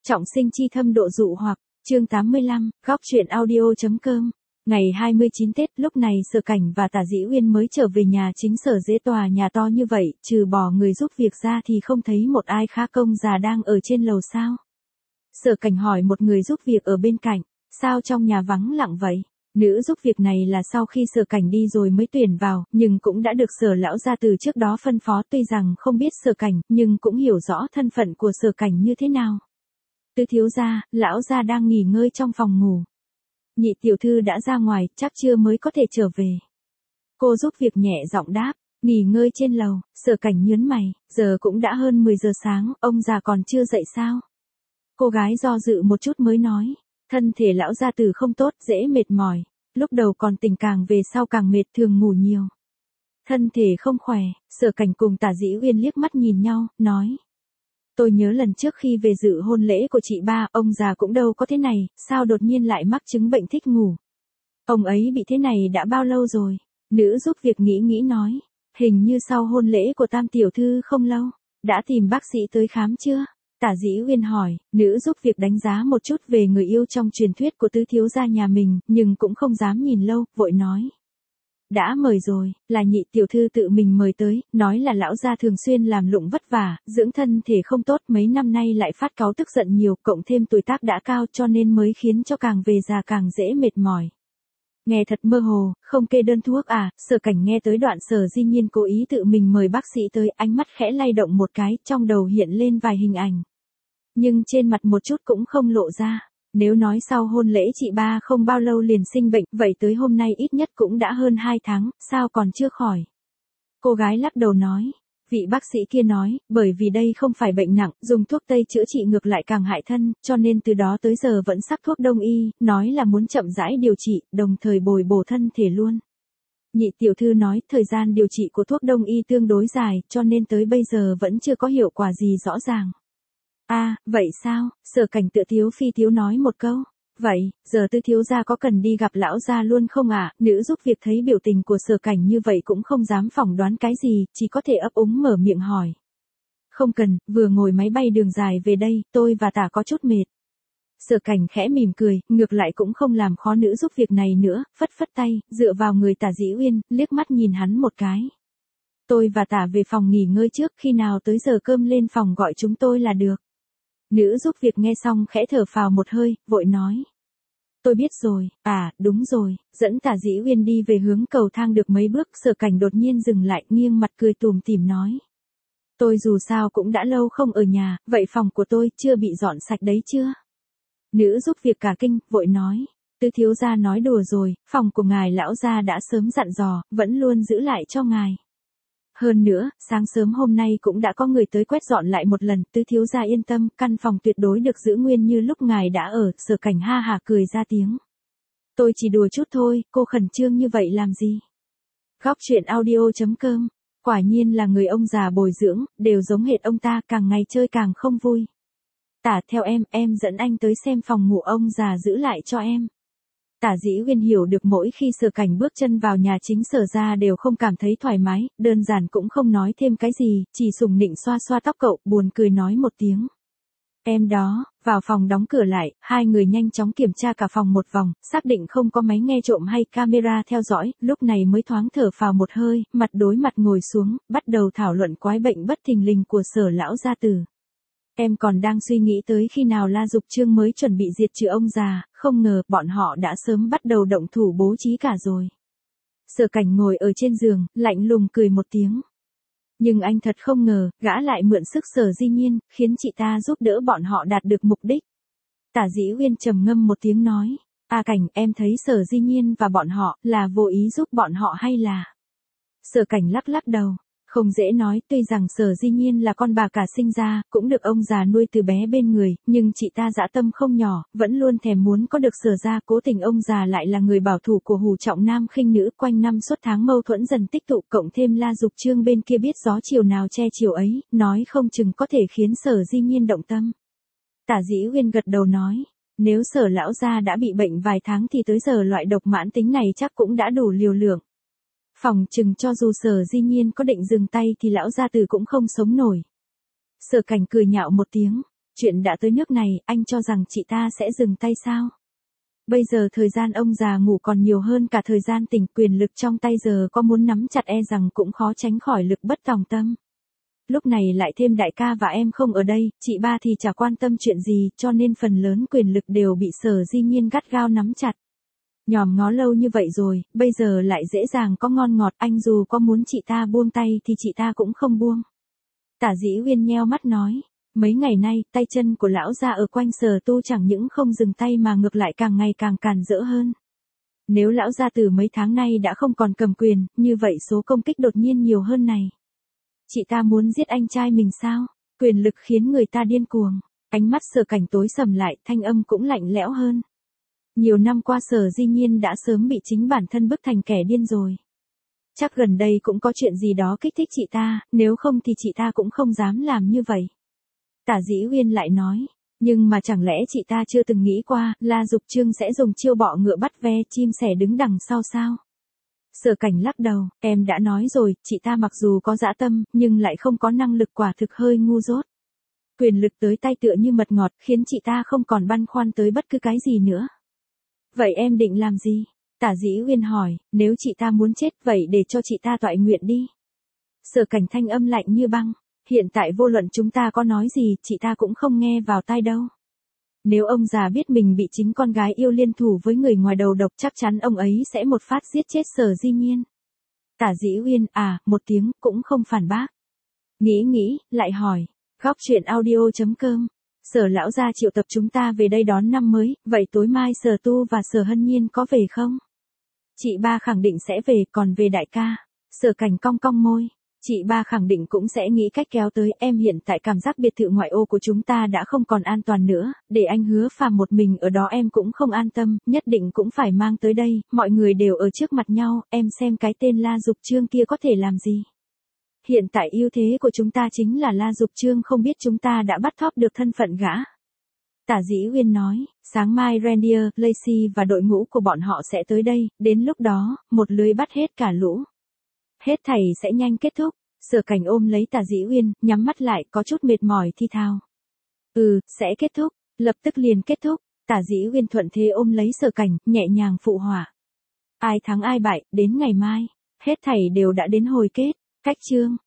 Trọng sinh chi thâm độ dụ hoặc, chương 85, góc truyện audio.com. Ngày 29 Tết, lúc này Sở Cảnh và Tả Dĩ Uyên mới trở về nhà chính sở dễ tòa nhà to như vậy, trừ bỏ người giúp việc ra thì không thấy một ai khác. Công già đang ở trên lầu sao? Sở Cảnh hỏi một người giúp việc ở bên cạnh, sao trong nhà vắng lặng vậy? Nữ giúp việc này là sau khi Sở Cảnh đi rồi mới tuyển vào, nhưng cũng đã được Sở lão gia từ trước đó phân phó, tuy rằng không biết Sở Cảnh, nhưng cũng hiểu rõ thân phận của Sở Cảnh như thế nào. Tứ thiếu gia, lão gia đang nghỉ ngơi trong phòng ngủ. Nhị tiểu thư đã ra ngoài, chắc trưa mới có thể trở về. Cô giúp việc nhẹ giọng đáp, nghỉ ngơi trên lầu. Sở Cảnh nhớn mày, giờ cũng đã hơn 10 giờ sáng, ông già còn chưa dậy sao? Cô gái do dự một chút mới nói, thân thể lão gia tử không tốt, dễ mệt mỏi. Lúc đầu còn tỉnh, càng về sau càng mệt, thường ngủ nhiều. Thân thể không khỏe. Sở Cảnh cùng Tả Dĩ Uyên liếc mắt nhìn nhau, nói. Tôi nhớ lần trước khi về dự hôn lễ của chị ba, ông già cũng đâu có thế này, sao đột nhiên lại mắc chứng bệnh thích ngủ. Ông ấy bị thế này đã bao lâu rồi? Nữ giúp việc nghĩ nói, hình như sau hôn lễ của Tam tiểu thư không lâu. Đã tìm bác sĩ tới khám chưa? Tả Dĩ Uyên hỏi. Nữ giúp việc đánh giá một chút về người yêu trong truyền thuyết của tứ thiếu gia nhà mình, nhưng cũng không dám nhìn lâu, vội nói. Đã mời rồi, là nhị tiểu thư tự mình mời tới, nói là lão gia thường xuyên làm lụng vất vả, dưỡng thân thể không tốt, mấy năm nay lại phát cáu tức giận nhiều, cộng thêm tuổi tác đã cao cho nên mới khiến cho càng về già càng dễ mệt mỏi. Nghe thật mơ hồ, không kê đơn thuốc à? Sở Cảnh nghe tới đoạn Sở Di Nhiên cố ý tự mình mời bác sĩ tới, ánh mắt khẽ lay động một cái, trong đầu hiện lên vài hình ảnh. Nhưng trên mặt một chút cũng không lộ ra. Nếu nói sau hôn lễ chị ba không bao lâu liền sinh bệnh, vậy tới hôm nay ít nhất cũng đã hơn 2 tháng, sao còn chưa khỏi? Cô gái lắc đầu nói. Vị bác sĩ kia nói, bởi vì đây không phải bệnh nặng, dùng thuốc Tây chữa trị ngược lại càng hại thân, cho nên từ đó tới giờ vẫn sắc thuốc Đông y, nói là muốn chậm rãi điều trị, đồng thời bồi bổ thân thể luôn. Nhị tiểu thư nói, thời gian điều trị của thuốc Đông y tương đối dài, cho nên tới bây giờ vẫn chưa có hiệu quả gì rõ ràng. Vậy sao? Sở Cảnh tựa thiếu phi thiếu nói một câu. Vậy, giờ tứ thiếu gia có cần đi gặp lão gia luôn không ạ? Nữ giúp việc thấy biểu tình của Sở Cảnh như vậy cũng không dám phỏng đoán cái gì, chỉ có thể ấp úng mở miệng hỏi. Không cần, vừa ngồi máy bay đường dài về đây, tôi và Tả có chút mệt. Sở Cảnh khẽ mỉm cười, ngược lại cũng không làm khó nữ giúp việc này nữa, phất phất tay, dựa vào người Tả Dĩ Uyên, liếc mắt nhìn hắn một cái. Tôi và Tả về phòng nghỉ ngơi trước, khi nào tới giờ cơm lên phòng gọi chúng tôi là được. Nữ giúp việc nghe xong khẽ thở phào một hơi, vội nói. Tôi biết rồi, đúng rồi, dẫn Tả Dĩ Uyên đi về hướng cầu thang được mấy bước, Sở Cảnh đột nhiên dừng lại, nghiêng mặt cười tủm tỉm nói. Tôi dù sao cũng đã lâu không ở nhà, vậy phòng của tôi chưa bị dọn sạch đấy chưa? Nữ giúp việc cả kinh, vội nói. Tứ thiếu gia nói đùa rồi, phòng của ngài lão gia đã sớm dặn dò, vẫn luôn giữ lại cho ngài. Hơn nữa, sáng sớm hôm nay cũng đã có người tới quét dọn lại một lần, tứ thiếu gia yên tâm, căn phòng tuyệt đối được giữ nguyên như lúc ngài đã ở. Sở Cảnh ha hả cười ra tiếng. Tôi chỉ đùa chút thôi, cô khẩn trương như vậy làm gì? Góc truyện audio.com. Quả nhiên là người ông già bồi dưỡng, đều giống hệt ông ta, càng ngày chơi càng không vui. Tả theo em dẫn anh tới xem phòng ngủ ông già giữ lại cho em. Tả Dĩ Uyên hiểu được mỗi khi Sở Cảnh bước chân vào nhà chính Sở ra đều không cảm thấy thoải mái, đơn giản cũng không nói thêm cái gì, chỉ sủng nịnh xoa xoa tóc cậu, buồn cười nói một tiếng. Em đó, vào phòng đóng cửa lại, hai người nhanh chóng kiểm tra cả phòng một vòng, xác định không có máy nghe trộm hay camera theo dõi, lúc này mới thoáng thở phào một hơi, mặt đối mặt ngồi xuống, bắt đầu thảo luận quái bệnh bất thình lình của Sở lão gia tử. Em còn đang suy nghĩ tới khi nào La Dục Trương mới chuẩn bị diệt trừ ông già, không ngờ bọn họ đã sớm bắt đầu động thủ bố trí cả rồi. Sở Cảnh ngồi ở trên giường, lạnh lùng cười một tiếng. Nhưng anh thật không ngờ, gã lại mượn sức Sở Di Nhiên, khiến chị ta giúp đỡ bọn họ đạt được mục đích. Tả Dĩ Uyên trầm ngâm một tiếng nói, Cảnh, em thấy Sở Di Nhiên và bọn họ là vô ý giúp bọn họ hay là? Sở Cảnh lắc lắc đầu. Không dễ nói, tuy rằng Sở Di Nhiên là con bà cả sinh ra, cũng được ông già nuôi từ bé bên người, nhưng chị ta dã tâm không nhỏ, vẫn luôn thèm muốn có được Sở ra, cố tình ông già lại là người bảo thủ của Hù Trọng Nam khinh nữ, quanh năm suốt tháng mâu thuẫn dần tích tụ, cộng thêm La Dục Trương bên kia biết gió chiều nào che chiều ấy, nói không chừng có thể khiến Sở Di Nhiên động tâm. Tả Dĩ Uyên gật đầu nói, nếu Sở lão gia đã bị bệnh vài tháng thì tới giờ loại độc mãn tính này chắc cũng đã đủ liều lượng. Phòng chừng cho dù Sở Di Nhiên có định dừng tay thì lão gia tử cũng không sống nổi. Sở Cảnh cười nhạo một tiếng. Chuyện đã tới nước này, anh cho rằng chị ta sẽ dừng tay sao? Bây giờ thời gian ông già ngủ còn nhiều hơn cả thời gian tỉnh, quyền lực trong tay giờ có muốn nắm chặt e rằng cũng khó tránh khỏi lực bất tòng tâm. Lúc này lại thêm đại ca và em không ở đây, chị ba thì chả quan tâm chuyện gì, cho nên phần lớn quyền lực đều bị Sở Di Nhiên gắt gao nắm chặt. Nhòm ngó lâu như vậy rồi, bây giờ lại dễ dàng có ngon ngọt, anh dù có muốn chị ta buông tay thì chị ta cũng không buông. Tả Dĩ Uyên nheo mắt nói, mấy ngày nay, tay chân của lão gia ở quanh Sở Tu chẳng những không dừng tay mà ngược lại càng ngày càng càn rỡ hơn. Nếu lão gia từ mấy tháng nay đã không còn cầm quyền, như vậy số công kích đột nhiên nhiều hơn này. Chị ta muốn giết anh trai mình sao? Quyền lực khiến người ta điên cuồng. Ánh mắt Sở Cảnh tối sầm lại, thanh âm cũng lạnh lẽo hơn. Nhiều năm qua Sở Di Nhiên đã sớm bị chính bản thân bức thành kẻ điên rồi. Chắc gần đây cũng có chuyện gì đó kích thích chị ta, nếu không thì chị ta cũng không dám làm như vậy. Tả Dĩ Uyên lại nói, nhưng mà chẳng lẽ chị ta chưa từng nghĩ qua, La Dục Trương sẽ dùng chiêu bọ ngựa bắt ve chim sẻ đứng đằng sau sao? Sở Cảnh lắc đầu, em đã nói rồi, chị ta mặc dù có dã tâm, nhưng lại không có năng lực, quả thực hơi ngu dốt. Quyền lực tới tay tựa như mật ngọt, khiến chị ta không còn băn khoăn tới bất cứ cái gì nữa. Vậy em định làm gì? Tả Dĩ Uyên hỏi, nếu chị ta muốn chết vậy để cho chị ta toại nguyện đi. Sở Cảnh thanh âm lạnh như băng, hiện tại vô luận chúng ta có nói gì, chị ta cũng không nghe vào tai đâu. Nếu ông già biết mình bị chính con gái yêu liên thủ với người ngoài đầu độc, chắc chắn ông ấy sẽ một phát giết chết Sở Di Nhiên. Tả Dĩ Uyên, một tiếng, cũng không phản bác. Nghĩ, lại hỏi, góc truyện audio.com. Sở lão gia triệu tập chúng ta về đây đón năm mới, vậy tối mai Sở Tu và Sở Hân Nhiên có về không? Chị ba khẳng định sẽ về, còn về đại ca. Sở Cảnh cong cong môi. Chị ba khẳng định cũng sẽ nghĩ cách kéo tới, em hiện tại cảm giác biệt thự ngoại ô của chúng ta đã không còn an toàn nữa, để anh Hứa Phàm một mình ở đó em cũng không an tâm, nhất định cũng phải mang tới đây, mọi người đều ở trước mặt nhau, em xem cái tên La Dục Trương kia có thể làm gì. Hiện tại ưu thế của chúng ta chính là La Dục Trương không biết chúng ta đã bắt thóp được thân phận gã. Tả Dĩ Uyên nói, sáng mai Randier, Lacey và đội ngũ của bọn họ sẽ tới đây, đến lúc đó, một lưới bắt hết cả lũ. Hết thảy sẽ nhanh kết thúc. Sở Cảnh ôm lấy Tả Dĩ Uyên, nhắm mắt lại, có chút mệt mỏi thi thào. Sẽ kết thúc, lập tức liền kết thúc. Tả Dĩ Uyên thuận thế ôm lấy Sở Cảnh, nhẹ nhàng phụ họa. Ai thắng ai bại, đến ngày mai, hết thảy đều đã đến hồi kết. Cách chương